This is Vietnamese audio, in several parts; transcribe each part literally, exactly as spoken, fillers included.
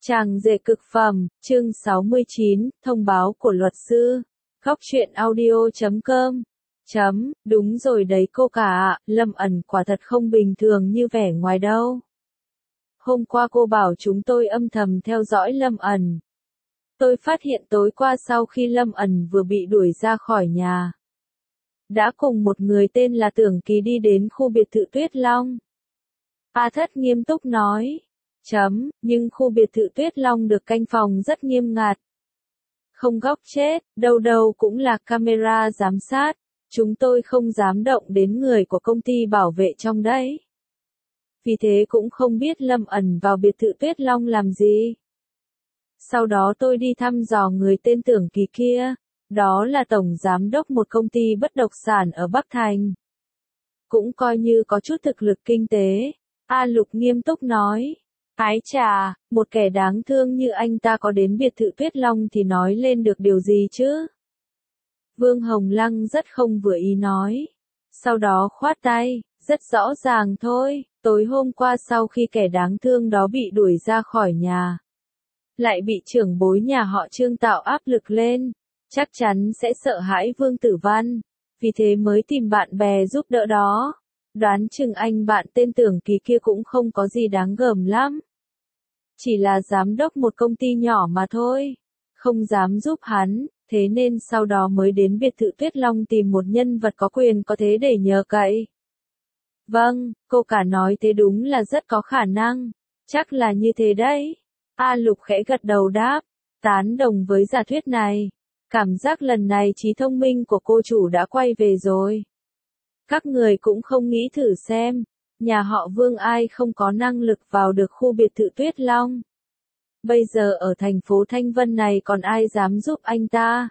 Chàng rể cực phẩm, chương sáu mươi chín, thông báo của luật sư. Góc truyện audio chấm com. Chấm, đúng rồi đấy cô cả ạ, Lâm ẩn quả thật không bình thường như vẻ ngoài đâu. Hôm qua cô bảo chúng tôi âm thầm theo dõi Lâm ẩn. Tôi phát hiện tối qua sau khi Lâm ẩn vừa bị đuổi ra khỏi nhà, đã cùng một người tên là Tưởng Kỳ đi đến khu biệt thự Tuyết Long. A Thất nghiêm túc nói. Chấm, nhưng khu biệt thự Tuyết Long được canh phòng rất nghiêm ngặt. Không góc chết, đâu đâu cũng là camera giám sát, chúng tôi không dám động đến người của công ty bảo vệ trong đấy. Vì thế cũng không biết Lâm ẩn vào biệt thự Tuyết Long làm gì. Sau đó tôi đi thăm dò người tên Tưởng Kỳ kia, đó là tổng giám đốc một công ty bất động sản ở Bắc Thành. Cũng coi như có chút thực lực kinh tế, A Lục nghiêm túc nói. Ái chà, một kẻ đáng thương như anh ta có đến biệt thự Tuyết Long thì nói lên được điều gì chứ? Vương Hồng Lăng rất không vừa ý nói. Sau đó khoát tay, rất rõ ràng thôi, tối hôm qua sau khi kẻ đáng thương đó bị đuổi ra khỏi nhà, lại bị trưởng bối nhà họ Trương tạo áp lực lên, chắc chắn sẽ sợ hãi Vương Tử Văn, vì thế mới tìm bạn bè giúp đỡ đó. Đoán chừng anh bạn tên Tưởng Kỳ kia cũng không có gì đáng gờm lắm. Chỉ là giám đốc một công ty nhỏ mà thôi, không dám giúp hắn, thế nên sau đó mới đến biệt thự Tuyết Long tìm một nhân vật có quyền có thế để nhờ cậy. Vâng, cô cả nói thế đúng là rất có khả năng, chắc là như thế đấy. A Lục khẽ gật đầu đáp, tán đồng với giả thuyết này. Cảm giác lần này trí thông minh của cô chủ đã quay về rồi. Các người cũng không nghĩ thử xem, nhà họ Vương ai không có năng lực vào được khu biệt thự Tuyết Long. Bây giờ ở thành phố Thanh Vân này còn ai dám giúp anh ta?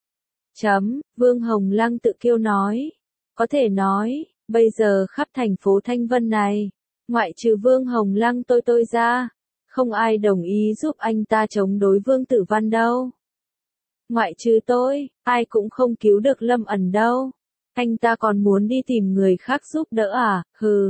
Chấm, Vương Hồng Lăng tự kiêu nói. Có thể nói, bây giờ khắp thành phố Thanh Vân này, ngoại trừ Vương Hồng Lăng tôi tôi ra, không ai đồng ý giúp anh ta chống đối Vương Tử Văn đâu. Ngoại trừ tôi, ai cũng không cứu được Lâm ẩn đâu. Anh ta còn muốn đi tìm người khác giúp đỡ à, hừ.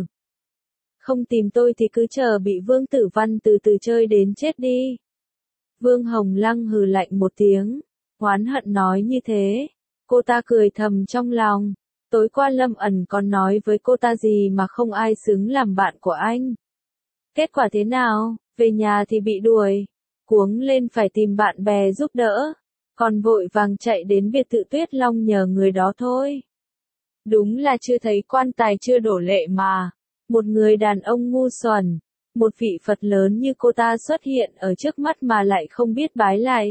Không tìm tôi thì cứ chờ bị Vương Tử Văn từ từ chơi đến chết đi. Vương Hồng Lăng hừ lạnh một tiếng, oán hận nói như thế. Cô ta cười thầm trong lòng. Tối qua Lâm ẩn còn nói với cô ta gì mà không ai xứng làm bạn của anh. Kết quả thế nào, về nhà thì bị đuổi, cuống lên phải tìm bạn bè giúp đỡ, còn vội vàng chạy đến biệt thự Tuyết Long nhờ người đó thôi. Đúng là chưa thấy quan tài chưa đổ lệ mà. Một người đàn ông ngu xuẩn, một vị Phật lớn như cô ta xuất hiện ở trước mắt mà lại không biết bái lại.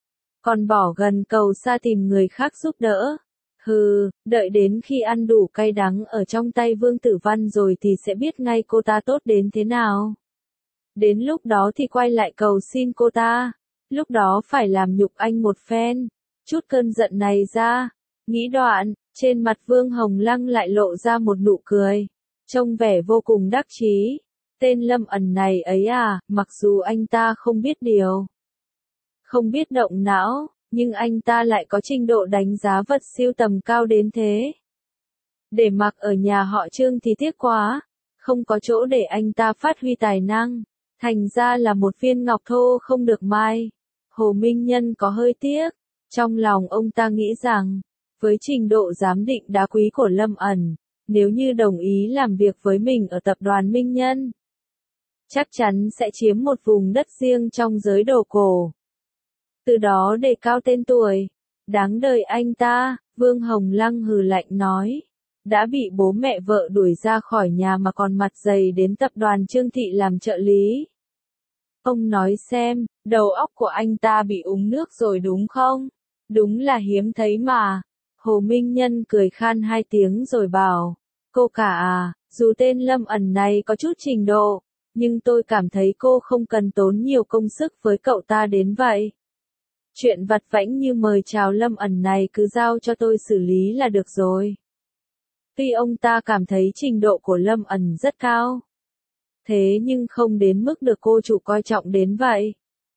Còn bỏ gần cầu xa tìm người khác giúp đỡ. Hừ, đợi đến khi ăn đủ cay đắng ở trong tay Vương Tử Văn rồi thì sẽ biết ngay cô ta tốt đến thế nào. Đến lúc đó thì quay lại cầu xin cô ta. Lúc đó phải làm nhục anh một phen. Chút cơn giận này ra. Nghĩ đoạn, trên mặt Vương Hồng Lăng lại lộ ra một nụ cười. Trông vẻ vô cùng đắc chí. Tên Lâm ẩn này ấy à, mặc dù anh ta không biết điều, không biết động não, nhưng anh ta lại có trình độ đánh giá vật siêu tầm cao đến thế. Để mặc ở nhà họ Trương thì tiếc quá, không có chỗ để anh ta phát huy tài năng, thành ra là một viên ngọc thô không được mai. Hồ Minh Nhân có hơi tiếc, trong lòng ông ta nghĩ rằng, với trình độ giám định đá quý của Lâm ẩn, nếu như đồng ý làm việc với mình ở tập đoàn Minh Nhân, chắc chắn sẽ chiếm một vùng đất riêng trong giới đồ cổ. Từ đó đề cao tên tuổi. Đáng đời anh ta, Vương Hồng Lăng hừ lạnh nói. Đã bị bố mẹ vợ đuổi ra khỏi nhà mà còn mặt dày đến tập đoàn Trương Thị làm trợ lý. Ông nói xem, đầu óc của anh ta bị uống nước rồi đúng không? Đúng là hiếm thấy mà. Hồ Minh Nhân cười khan hai tiếng rồi bảo. Cô cả à, dù tên Lâm ẩn này có chút trình độ, nhưng tôi cảm thấy cô không cần tốn nhiều công sức với cậu ta đến vậy. Chuyện vặt vãnh như mời chào Lâm ẩn này cứ giao cho tôi xử lý là được rồi. Tuy ông ta cảm thấy trình độ của Lâm ẩn rất cao, thế nhưng không đến mức được cô chủ coi trọng đến vậy.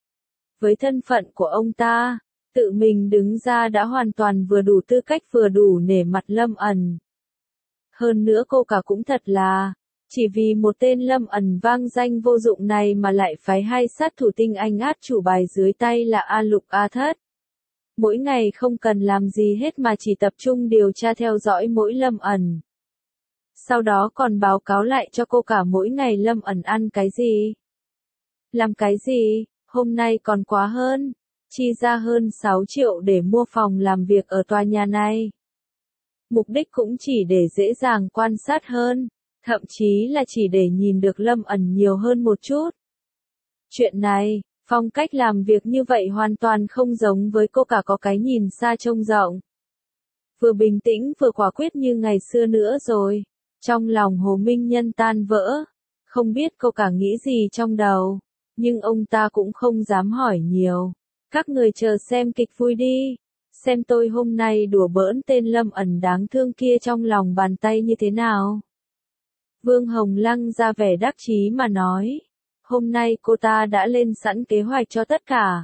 Với thân phận của ông ta, tự mình đứng ra đã hoàn toàn vừa đủ tư cách vừa đủ nể mặt Lâm ẩn. Hơn nữa cô cả cũng thật là, Chỉ vì một tên Lâm ẩn vang danh vô dụng này mà lại phái hai sát thủ tinh anh át chủ bài dưới tay là A Lục A Thất. Mỗi ngày không cần làm gì hết mà chỉ tập trung điều tra theo dõi mỗi Lâm ẩn. Sau đó còn báo cáo lại cho cô cả mỗi ngày Lâm ẩn ăn cái gì, làm cái gì, hôm nay còn quá hơn, chi ra hơn sáu triệu để mua phòng làm việc ở tòa nhà này. Mục đích cũng chỉ để dễ dàng quan sát hơn, thậm chí là chỉ để nhìn được Lâm ẩn nhiều hơn một chút. Chuyện này, phong cách làm việc như vậy hoàn toàn không giống với cô cả có cái nhìn xa trông rộng. Vừa bình tĩnh vừa quả quyết như ngày xưa nữa rồi. Trong lòng Hồ Minh Nhân tan vỡ, không biết cô cả nghĩ gì trong đầu, nhưng ông ta cũng không dám hỏi nhiều. Các người chờ xem kịch vui đi, xem tôi hôm nay đùa bỡn tên Lâm ẩn đáng thương kia trong lòng bàn tay như thế nào. Vương Hồng Lăng ra vẻ đắc chí mà nói, hôm nay cô ta đã lên sẵn kế hoạch cho tất cả.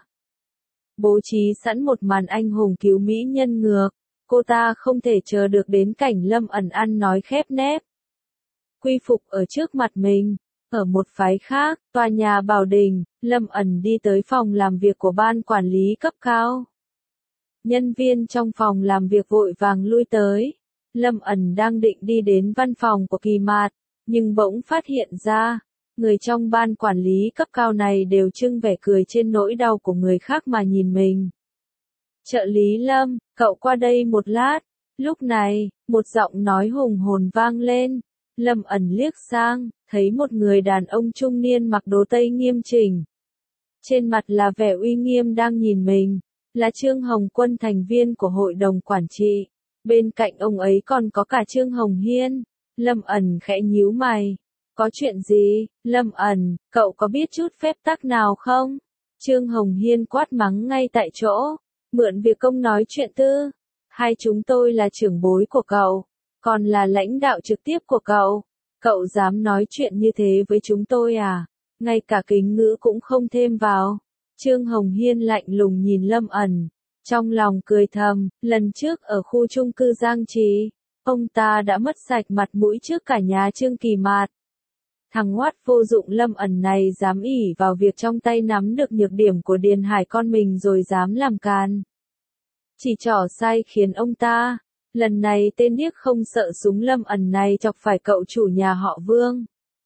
Bố trí sẵn một màn anh hùng cứu mỹ nhân ngược, cô ta không thể chờ được đến cảnh Lâm ẩn ăn nói khép nép. Quy phục ở trước mặt mình. Ở một phái khác, tòa nhà Bảo Đình, Lâm ẩn đi tới phòng làm việc của ban quản lý cấp cao. Nhân viên trong phòng làm việc vội vàng lui tới. Lâm ẩn đang định đi đến văn phòng của Kỳ Mạt, nhưng bỗng phát hiện ra, người trong ban quản lý cấp cao này đều trưng vẻ cười trên nỗi đau của người khác mà nhìn mình. Trợ lý Lâm, cậu qua đây một lát. Lúc này, một giọng nói hùng hồn vang lên. Lâm ẩn liếc sang, thấy một người đàn ông trung niên mặc đồ tây nghiêm chỉnh. Trên mặt là vẻ uy nghiêm đang nhìn mình, là Trương Hồng Quân, thành viên của hội đồng quản trị. Bên cạnh ông ấy còn có cả Trương Hồng Hiên. Lâm ẩn khẽ nhíu mày. Có chuyện gì, Lâm ẩn, cậu có biết chút phép tắc nào không? Trương Hồng Hiên quát mắng ngay tại chỗ. Mượn việc công nói chuyện tư. Hai chúng tôi là trưởng bối của cậu, còn là lãnh đạo trực tiếp của cậu. Cậu dám nói chuyện như thế với chúng tôi à? Ngay cả kính ngữ cũng không thêm vào. Trương Hồng Hiên lạnh lùng nhìn Lâm ẩn. Trong lòng cười thầm, lần trước ở khu chung cư Giang Trì, ông ta đã mất sạch mặt mũi trước cả nhà Trương Kỳ Mạt. Thằng ngoát vô dụng Lâm ẩn này dám ỷ vào việc trong tay nắm được nhược điểm của Điền Hải con mình rồi dám làm càn. Chỉ trỏ sai khiến ông ta. Lần này tên điếc không sợ súng Lâm ẩn này chọc phải cậu chủ nhà họ Vương.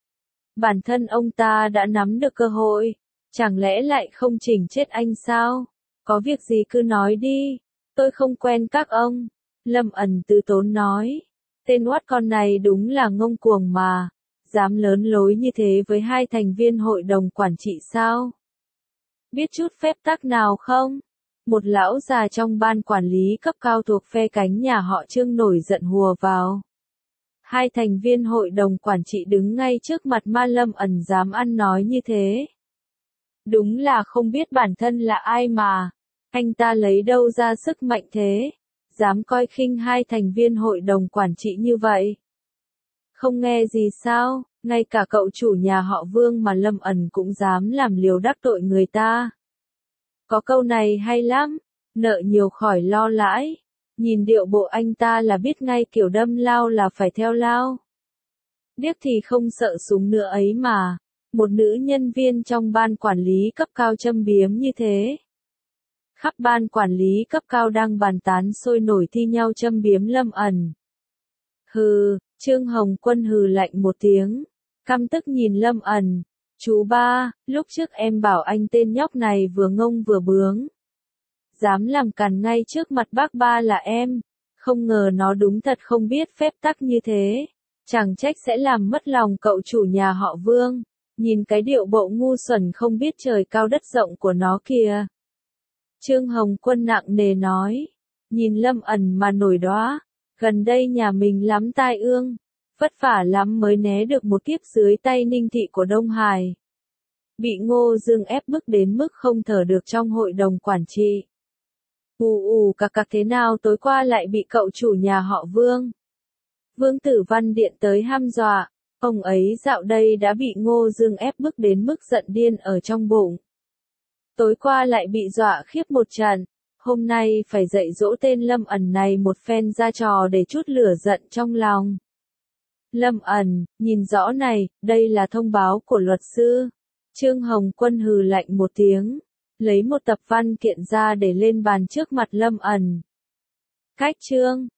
Bản thân ông ta đã nắm được cơ hội, chẳng lẽ lại không chỉnh chết anh sao? Có việc gì cứ nói đi, tôi không quen các ông. Lâm ẩn từ tốn nói, tên oát con này đúng là ngông cuồng mà, dám lớn lối như thế với hai thành viên hội đồng quản trị sao? Biết chút phép tắc nào không? Một lão già trong ban quản lý cấp cao thuộc phe cánh nhà họ Trương nổi giận hùa vào. Hai thành viên hội đồng quản trị đứng ngay trước mặt ma Lâm ẩn dám ăn nói như thế. Đúng là không biết bản thân là ai mà. Anh ta lấy đâu ra sức mạnh thế? Dám coi khinh hai thành viên hội đồng quản trị như vậy. Không nghe gì sao, ngay cả cậu chủ nhà họ Vương mà Lâm ẩn cũng dám làm liều đắc tội người ta. Có câu này hay lắm, nợ nhiều khỏi lo lãi. Nhìn điệu bộ anh ta là biết ngay kiểu đâm lao là phải theo lao. Điếc thì không sợ súng nữa ấy mà. Một nữ nhân viên trong ban quản lý cấp cao châm biếm như thế. Khắp ban quản lý cấp cao đang bàn tán sôi nổi thi nhau châm biếm Lâm ẩn. Hừ, Trương Hồng Quân hừ lạnh một tiếng, căm tức nhìn Lâm ẩn. Chú ba, lúc trước em bảo anh tên nhóc này vừa ngông vừa bướng. Dám làm càn ngay trước mặt bác ba là em. Không ngờ nó đúng thật không biết phép tắc như thế. Chẳng trách sẽ làm mất lòng cậu chủ nhà họ Vương. Nhìn cái điệu bộ ngu xuẩn không biết trời cao đất rộng của nó kìa. Trương Hồng Quân nặng nề nói. Nhìn Lâm ẩn mà nổi đoá. Gần đây nhà mình lắm tai ương. Vất vả lắm mới né được một kiếp dưới tay Ninh Thị của Đông Hải. Bị Ngô Dương ép bức đến mức không thở được trong hội đồng quản trị. Ù ù cặc cặc thế nào tối qua lại bị cậu chủ nhà họ Vương. Vương Tử Văn điện tới hăm dọa. Ông ấy dạo đây đã bị Ngô Dương ép bức đến mức giận điên ở trong bụng. Tối qua lại bị dọa khiếp một trận. Hôm nay phải dạy dỗ tên Lâm ẩn này một phen ra trò để chút lửa giận trong lòng. Lâm ẩn, nhìn rõ này, đây là thông báo của luật sư. Trương Hồng Quân hừ lạnh một tiếng, lấy một tập văn kiện ra để lên bàn trước mặt Lâm ẩn. Cách chương